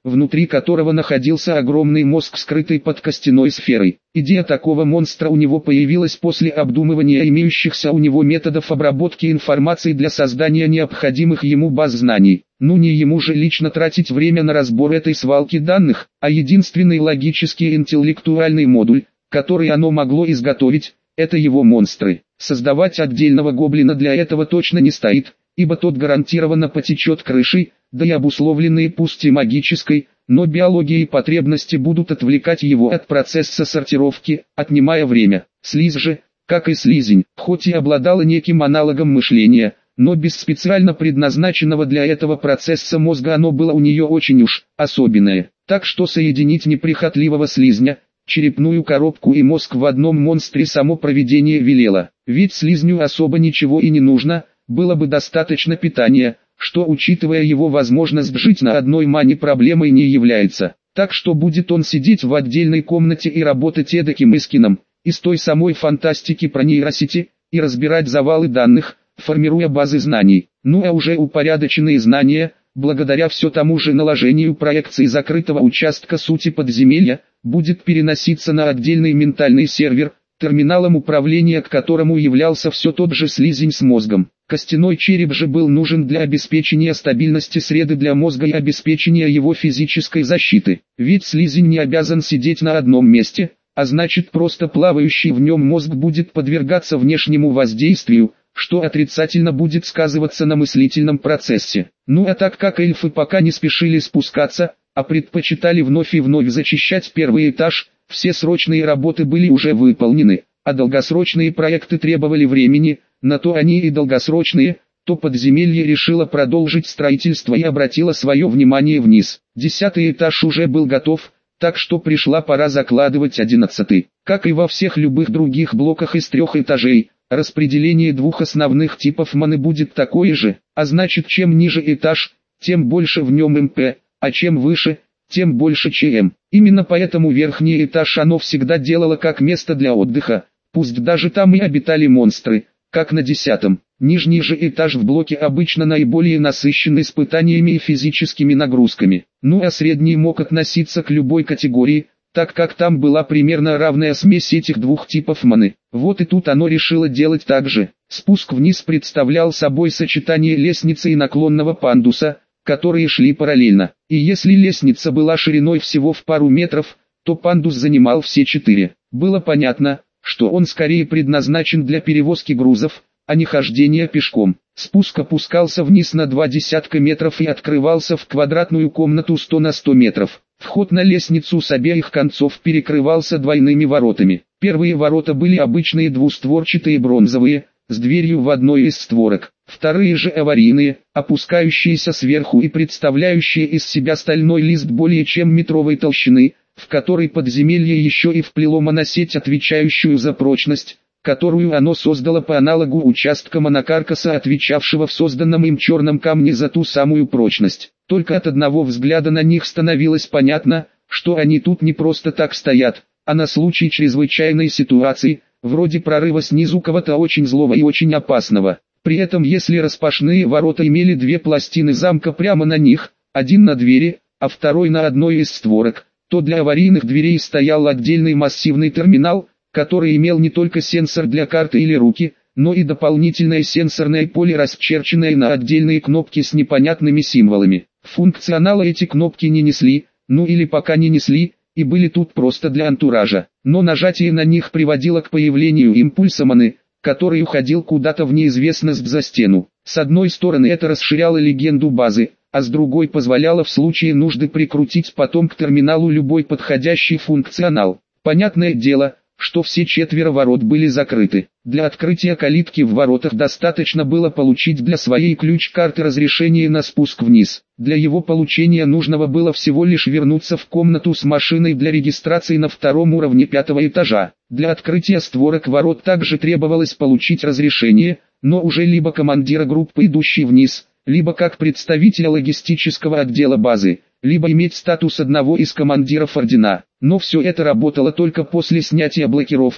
внутри которого находился огромный мозг, скрытый под костяной сферой. Идея такого монстра у него появилась после обдумывания имеющихся у него методов обработки информации для создания необходимых ему баз знаний. Ну не ему же лично тратить время на разбор этой свалки данных, а единственный логический интеллектуальный модуль, который оно могло изготовить, это его монстры. Создавать отдельного гоблина для этого точно не стоит, ибо тот гарантированно потечет крышей, да и обусловленные пусть и магической, но биологией потребности будут отвлекать его от процесса сортировки, отнимая время. Слизь же, как и слизень, хоть и обладала неким аналогом мышления, но без специально предназначенного для этого процесса мозга оно было у нее очень уж особенное. Так что соединить неприхотливого слизня, черепную коробку и мозг в одном монстре само провидение велело. Ведь слизню особо ничего и не нужно, было бы достаточно питания, что, учитывая его возможность жить на одной мане, проблемой не является. Так что будет он сидеть в отдельной комнате и работать эдаким Искином, из той самой фантастики про нейросети, и разбирать завалы данных, формируя базы знаний. Ну а уже упорядоченные знания, благодаря все тому же наложению проекций закрытого участка сути подземелья, будет переноситься на отдельный ментальный сервер, терминалом управления к которому являлся все тот же слизень с мозгом. Костяной череп же был нужен для обеспечения стабильности среды для мозга и обеспечения его физической защиты. Ведь слизень не обязан сидеть на одном месте, а значит просто плавающий в нем мозг будет подвергаться внешнему воздействию, что отрицательно будет сказываться на мыслительном процессе. Ну а так как эльфы пока не спешили спускаться, а предпочитали вновь и вновь зачищать первый этаж, все срочные работы были уже выполнены, а долгосрочные проекты требовали времени, на то они и долгосрочные, то подземелье решило продолжить строительство и обратило свое внимание вниз. Десятый этаж уже был готов, так что пришла пора закладывать одиннадцатый. Как и во всех любых других блоках из трех этажей, распределение двух основных типов маны будет такое же, а значит чем ниже этаж, тем больше в нем эм пэ, а чем выше, тем больше ЧМ. Именно поэтому верхний этаж оно всегда делало как место для отдыха, пусть даже там и обитали монстры, как на десятом. Нижний же этаж в блоке обычно наиболее насыщен испытаниями и физическими нагрузками. Ну а средний мог относиться к любой категории, так как там была примерно равная смесь этих двух типов маны. Вот и тут оно решило делать так же. Спуск вниз представлял собой сочетание лестницы и наклонного пандуса, которые шли параллельно. И если лестница была шириной всего в пару метров, то пандус занимал все четыре. Было понятно, что он скорее предназначен для перевозки грузов, а не хождения пешком. Спуск опускался вниз на два десятка метров и открывался в квадратную комнату сто на сто метров. Вход на лестницу с обеих концов перекрывался двойными воротами. Первые ворота были обычные двустворчатые бронзовые, с дверью в одной из створок. Вторые же аварийные, опускающиеся сверху и представляющие из себя стальной лист более чем метровой толщины, в который подземелье еще и вплело моносеть, отвечающую за прочность, которую оно создало по аналогу участка монокаркаса, отвечавшего в созданном им черном камне за ту самую прочность. Только от одного взгляда на них становилось понятно, что они тут не просто так стоят, а на случай чрезвычайной ситуации, вроде прорыва снизу кого-то очень злого и очень опасного. При этом если распашные ворота имели две пластины замка прямо на них, один на двери, а второй на одной из створок, то для аварийных дверей стоял отдельный массивный терминал, который имел не только сенсор для карты или руки, но и дополнительное сенсорное поле, расчерченное на отдельные кнопки с непонятными символами. Функционала эти кнопки не несли, ну или пока не несли, и были тут просто для антуража. Но нажатие на них приводило к появлению импульса маны, который уходил куда-то в неизвестность за стену. С одной стороны это расширяло легенду базы, а с другой позволяло в случае нужды прикрутить потом к терминалу любой подходящий функционал. Понятное дело, что все четверо ворот были закрыты. Для открытия калитки в воротах достаточно было получить для своей ключ-карты разрешение на спуск вниз. Для его получения нужного было всего лишь вернуться в комнату с машиной для регистрации на втором уровне пятого этажа. Для открытия створок ворот также требовалось получить разрешение, но уже либо командира группы, идущей вниз, либо как представителя логистического отдела базы, либо иметь статус одного из командиров ордена. Но все это работало только после снятия блокировки,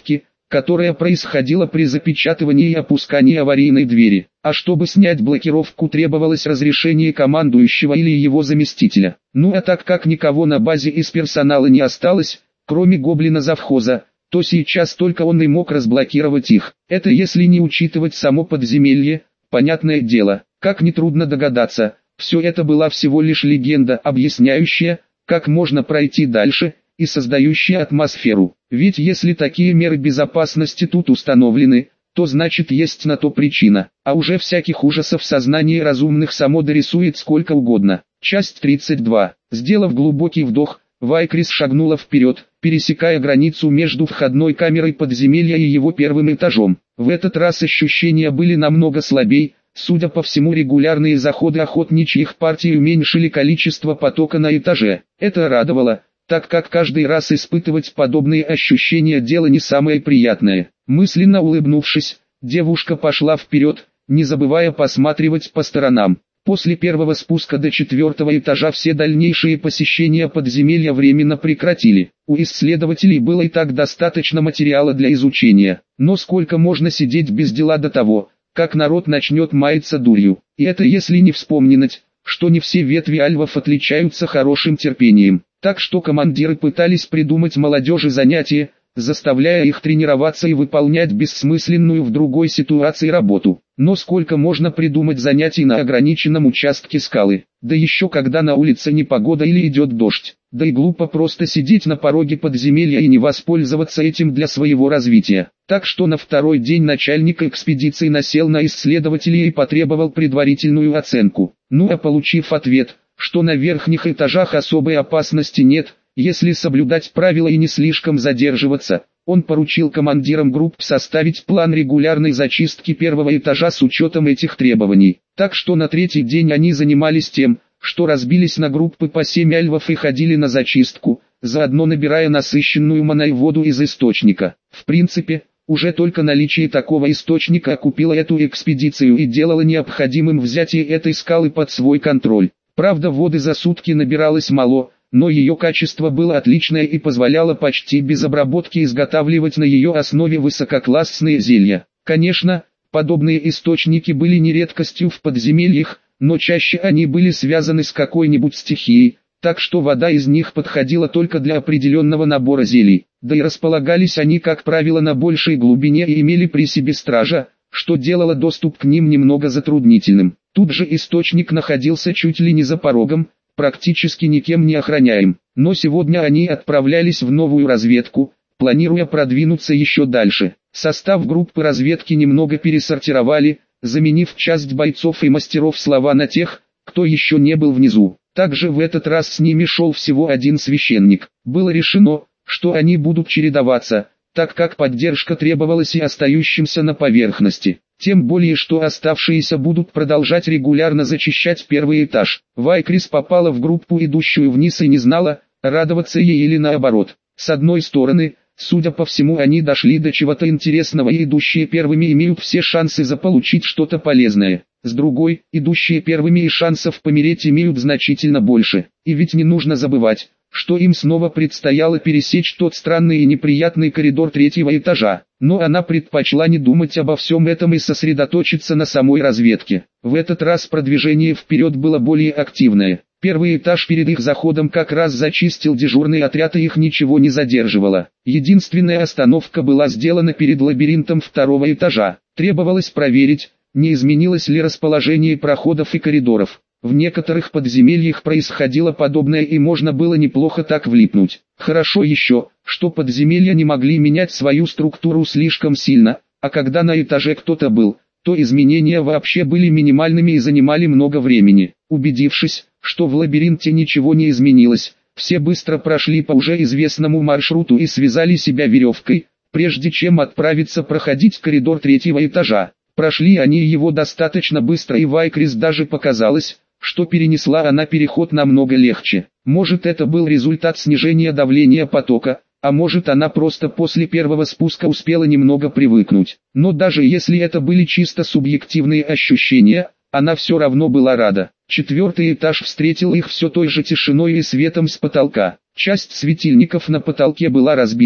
которое происходило при запечатывании и опускании аварийной двери. А чтобы снять блокировку, требовалось разрешение командующего или его заместителя. Ну а так как никого на базе из персонала не осталось, кроме гоблина-завхоза, то сейчас только он и мог разблокировать их. Это если не учитывать само подземелье, понятное дело. Как нетрудно догадаться, все это была всего лишь легенда, объясняющая, как можно пройти дальше, и создающая атмосферу. Ведь если такие меры безопасности тут установлены, то значит есть на то причина. А уже всяких ужасов сознание разумных само дорисует сколько угодно. Часть тридцать два. Сделав глубокий вдох, Вайкрис шагнула вперед, пересекая границу между входной камерой подземелья и его первым этажом. В этот раз ощущения были намного слабее. Судя по всему, регулярные заходы охотничьих партий уменьшили количество потока на этаже. Это радовало, так как каждый раз испытывать подобные ощущения дело не самое приятное. Мысленно улыбнувшись, девушка пошла вперед, не забывая посматривать по сторонам. После первого спуска до четвертого этажа все дальнейшие посещения подземелья временно прекратили. У исследователей было и так достаточно материала для изучения. Но сколько можно сидеть без дела до того, как народ начнет маяться дурью. И это если не вспомнить, что не все ветви альвов отличаются хорошим терпением. Так что командиры пытались придумать молодежи занятия, заставляя их тренироваться и выполнять бессмысленную в другой ситуации работу. Но сколько можно придумать занятий на ограниченном участке скалы, да еще когда на улице непогода или идет дождь. Да и глупо просто сидеть на пороге подземелья и не воспользоваться этим для своего развития. Так что на второй день начальник экспедиции насел на исследователей и потребовал предварительную оценку. Ну а получив ответ, что на верхних этажах особой опасности нет, если соблюдать правила и не слишком задерживаться, он поручил командирам групп составить план регулярной зачистки первого этажа с учетом этих требований. Так что на третий день они занимались тем, что разбились на группы по семь альвов и ходили на зачистку, заодно набирая насыщенную маной воду из источника. В принципе, уже только наличие такого источника окупило эту экспедицию и делало необходимым взятие этой скалы под свой контроль. Правда, воды за сутки набиралось мало, но ее качество было отличное и позволяло почти без обработки изготавливать на ее основе высококлассные зелья. Конечно, подобные источники были не редкостью в подземельях, но чаще они были связаны с какой-нибудь стихией, так что вода из них подходила только для определенного набора зелий. Да и располагались они, как правило, на большей глубине и имели при себе стража, что делало доступ к ним немного затруднительным. Тут же источник находился чуть ли не за порогом, практически никем не охраняем. Но сегодня они отправлялись в новую разведку, планируя продвинуться еще дальше. Состав группы разведки немного пересортировали, заменив часть бойцов и мастеров слова на тех, кто еще не был внизу. Также в этот раз с ними шел всего один священник. Было решено, что они будут чередоваться, так как поддержка требовалась и остающимся на поверхности. Тем более, что оставшиеся будут продолжать регулярно зачищать первый этаж. Вайкрис попала в группу, идущую вниз, и не знала, радоваться ей или наоборот. С одной стороны, судя по всему, они дошли до чего-то интересного, и идущие первыми имеют все шансы заполучить что-то полезное. С другой, идущие первыми и шансов помереть имеют значительно больше. И ведь не нужно забывать, что им снова предстояло пересечь тот странный и неприятный коридор третьего этажа. Но она предпочла не думать обо всем этом и сосредоточиться на самой разведке. В этот раз продвижение вперед было более активное. Первый этаж перед их заходом как раз зачистил дежурный отряд, и их ничего не задерживало. Единственная остановка была сделана перед лабиринтом второго этажа. Требовалось проверить, не изменилось ли расположение проходов и коридоров. В некоторых подземельях происходило подобное, и можно было неплохо так влипнуть. Хорошо еще, что подземелья не могли менять свою структуру слишком сильно, а когда на этаже кто-то был, то изменения вообще были минимальными и занимали много времени. Убедившись, что в лабиринте ничего не изменилось, все быстро прошли по уже известному маршруту и связали себя веревкой, прежде чем отправиться проходить коридор третьего этажа. Прошли они его достаточно быстро, и Вайкрис даже показалось, что перенесла она переход намного легче. Может, это был результат снижения давления потока, а может, она просто после первого спуска успела немного привыкнуть. Но даже если это были чисто субъективные ощущения, она все равно была рада. Четвертый этаж встретил их все той же тишиной и светом с потолка. Часть светильников на потолке была разбита,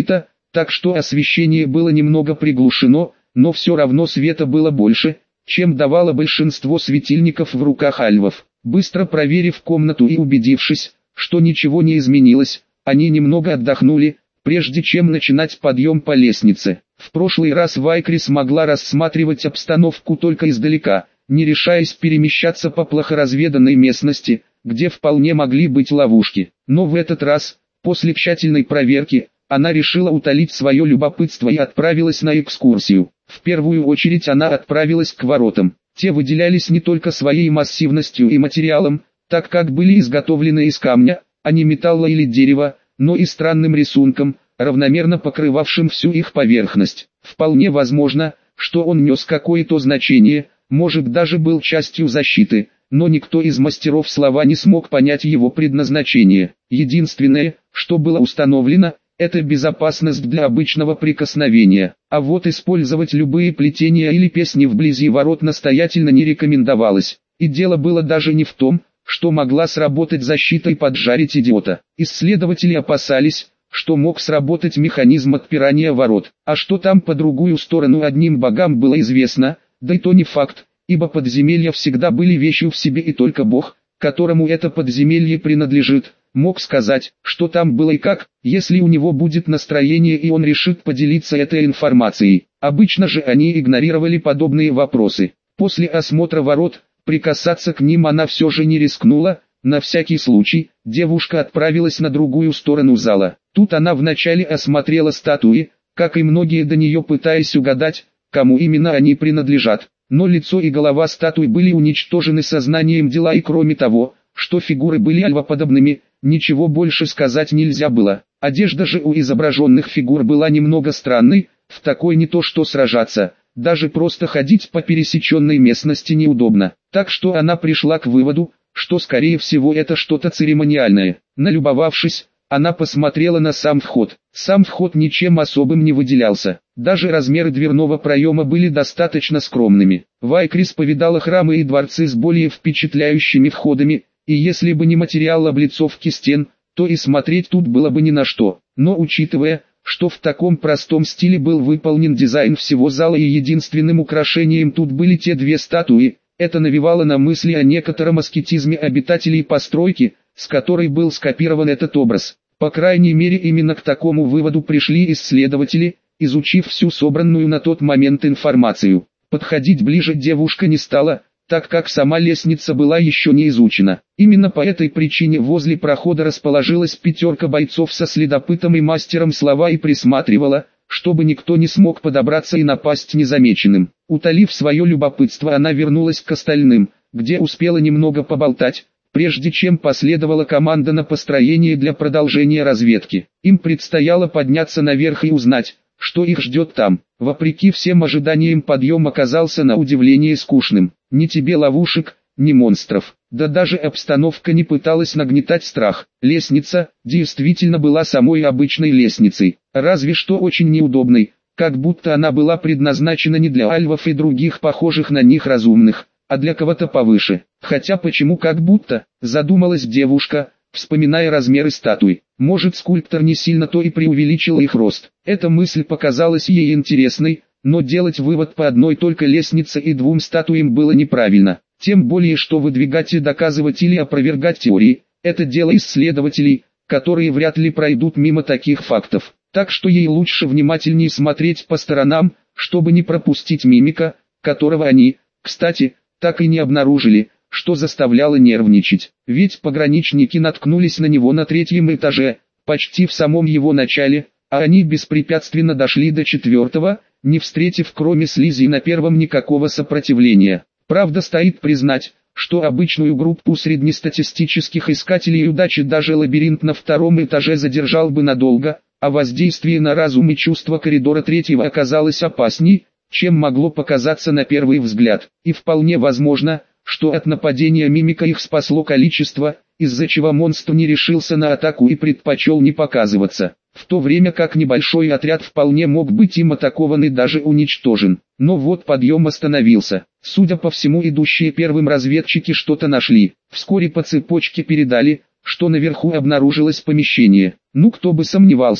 так что освещение было немного приглушено, но все равно света было больше, чем давало большинство светильников в руках альвов. Быстро проверив комнату и убедившись, что ничего не изменилось, они немного отдохнули, прежде чем начинать подъем по лестнице. В прошлый раз Вайкрис могла рассматривать обстановку только издалека, не решаясь перемещаться по плохо разведанной местности, где вполне могли быть ловушки. Но в этот раз, после тщательной проверки, она решила утолить свое любопытство и отправилась на экскурсию. В первую очередь она отправилась к воротам. Те выделялись не только своей массивностью и материалом, так как были изготовлены из камня, а не металла или дерева, но и странным рисунком, равномерно покрывавшим всю их поверхность. Вполне возможно, что он нес какое-то значение, может даже был частью защиты, но никто из мастеров слова не смог понять его предназначение. Единственное, что было установлено, это безопасность для обычного прикосновения, а вот использовать любые плетения или песни вблизи ворот настоятельно не рекомендовалось. И дело было даже не в том, что могла сработать защита и поджарить идиота. Исследователи опасались, что мог сработать механизм отпирания ворот, а что там по другую сторону одним богам было известно, да и то не факт, ибо подземелья всегда были вещью в себе и только бог, которому это подземелье принадлежит, мог сказать, что там было и как, если у него будет настроение и он решит поделиться этой информацией. Обычно же они игнорировали подобные вопросы. После осмотра ворот, прикасаться к ним она все же не рискнула. На всякий случай, девушка отправилась на другую сторону зала. Тут она вначале осмотрела статуи, как и многие до нее, пытаясь угадать, кому именно они принадлежат. Но лицо и голова статуй были уничтожены сознанием дела, и кроме того, что фигуры были альвоподобными, ничего больше сказать нельзя было. Одежда же у изображенных фигур была немного странной, в такой не то что сражаться, даже просто ходить по пересеченной местности неудобно. Так что она пришла к выводу, что скорее всего это что-то церемониальное. Налюбовавшись, она посмотрела на сам вход. Сам вход ничем особым не выделялся. Даже размеры дверного проема были достаточно скромными. Вайкрис повидала храмы и дворцы с более впечатляющими входами, и если бы не материал облицовки стен, то и смотреть тут было бы ни на что. Но учитывая, что в таком простом стиле был выполнен дизайн всего зала и единственным украшением тут были те две статуи, это навевало на мысли о некотором аскетизме обитателей постройки, с которой был скопирован этот образ. По крайней мере именно к такому выводу пришли исследователи, изучив всю собранную на тот момент информацию. Подходить ближе девушка не стала, так как сама лестница была еще не изучена. Именно по этой причине возле прохода расположилась пятерка бойцов со следопытом и мастером слова и присматривала, чтобы никто не смог подобраться и напасть незамеченным. Утолив свое любопытство, она вернулась к остальным, где успела немного поболтать, прежде чем последовала команда на построение для продолжения разведки. Им предстояло подняться наверх и узнать, что их ждет там. Вопреки всем ожиданиям, подъем оказался на удивление скучным. Ни тебе ловушек, ни монстров. Да даже обстановка не пыталась нагнетать страх. Лестница действительно была самой обычной лестницей, разве что очень неудобной, как будто она была предназначена не для альвов и других похожих на них разумных, а для кого-то повыше. Хотя почему как будто, задумалась девушка, вспоминая размеры статуй. Может, скульптор не сильно то и преувеличил их рост. Эта мысль показалась ей интересной, но делать вывод по одной только лестнице и двум статуям было неправильно. Тем более, что выдвигать и доказывать или опровергать теории – это дело исследователей, которые вряд ли пройдут мимо таких фактов. Так что ей лучше внимательнее смотреть по сторонам, чтобы не пропустить мимика, которого они, кстати, так и не обнаружили, что заставляло нервничать. Ведь пограничники наткнулись на него на третьем этаже, почти в самом его начале, а они беспрепятственно дошли до четвертого, не встретив кроме слизи на первом никакого сопротивления. Правда, стоит признать, что обычную группу среднестатистических искателей удачи даже лабиринт на втором этаже задержал бы надолго, а воздействие на разум и чувства коридора третьего оказалось опасней, чем могло показаться на первый взгляд. И вполне возможно, что от нападения мимика их спасло количество, из-за чего монстр не решился на атаку и предпочел не показываться. В то время как небольшой отряд вполне мог быть им атакован и даже уничтожен. Но вот подъем остановился. Судя по всему, идущие первым разведчики что-то нашли. Вскоре по цепочке передали, что наверху обнаружилось помещение. Ну, кто бы сомневался,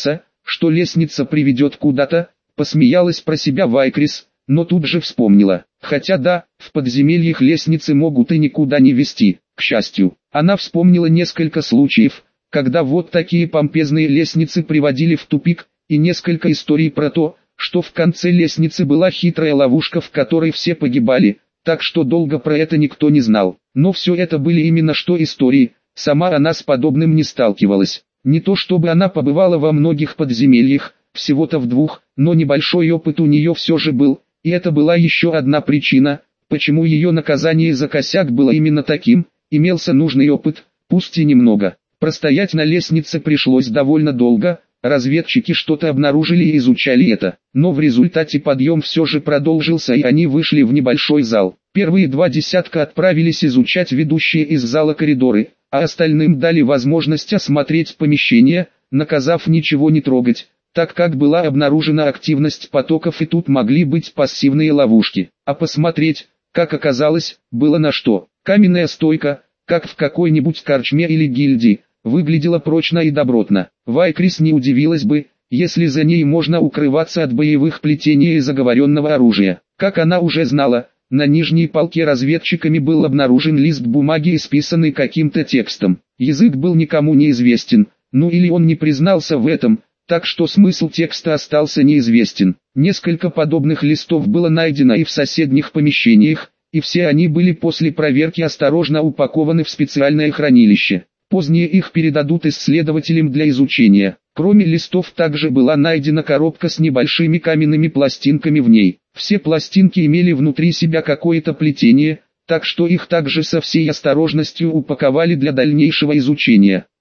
что лестница приведет куда-то, посмеялась про себя Вайкрис, но тут же вспомнила. Хотя да, в подземельях лестницы могут и никуда не вести. К счастью, она вспомнила несколько случаев, когда вот такие помпезные лестницы приводили в тупик, и несколько историй про то, что в конце лестницы была хитрая ловушка, в которой все погибали, так что долго про это никто не знал. Но все это были именно что истории, сама она с подобным не сталкивалась. Не то чтобы она побывала во многих подземельях, всего-то в двух, но небольшой опыт у нее все же был, и это была еще одна причина, почему ее наказание за косяк было именно таким, имелся нужный опыт, пусть и немного. Простоять на лестнице пришлось довольно долго, разведчики что-то обнаружили и изучали это, но в результате подъем все же продолжился и они вышли в небольшой зал. Первые два десятка отправились изучать ведущие из зала коридоры, а остальным дали возможность осмотреть помещение, наказав ничего не трогать, так как была обнаружена активность потоков и тут могли быть пассивные ловушки. А посмотреть, как оказалось, было на что. Каменная стойка, как в какой-нибудь корчме или гильдии, выглядела прочно и добротно. Вайкрис не удивилась бы, если за ней можно укрываться от боевых плетений и заговоренного оружия. Как она уже знала, на нижней полке разведчиками был обнаружен лист бумаги, исписанный каким-то текстом. Язык был никому неизвестен, ну или он не признался в этом, так что смысл текста остался неизвестен. Несколько подобных листов было найдено и в соседних помещениях, и все они были после проверки осторожно упакованы в специальное хранилище. Позднее их передадут исследователям для изучения. Кроме листов также была найдена коробка с небольшими каменными пластинками в ней. Все пластинки имели внутри себя какое-то плетение, так что их также со всей осторожностью упаковали для дальнейшего изучения.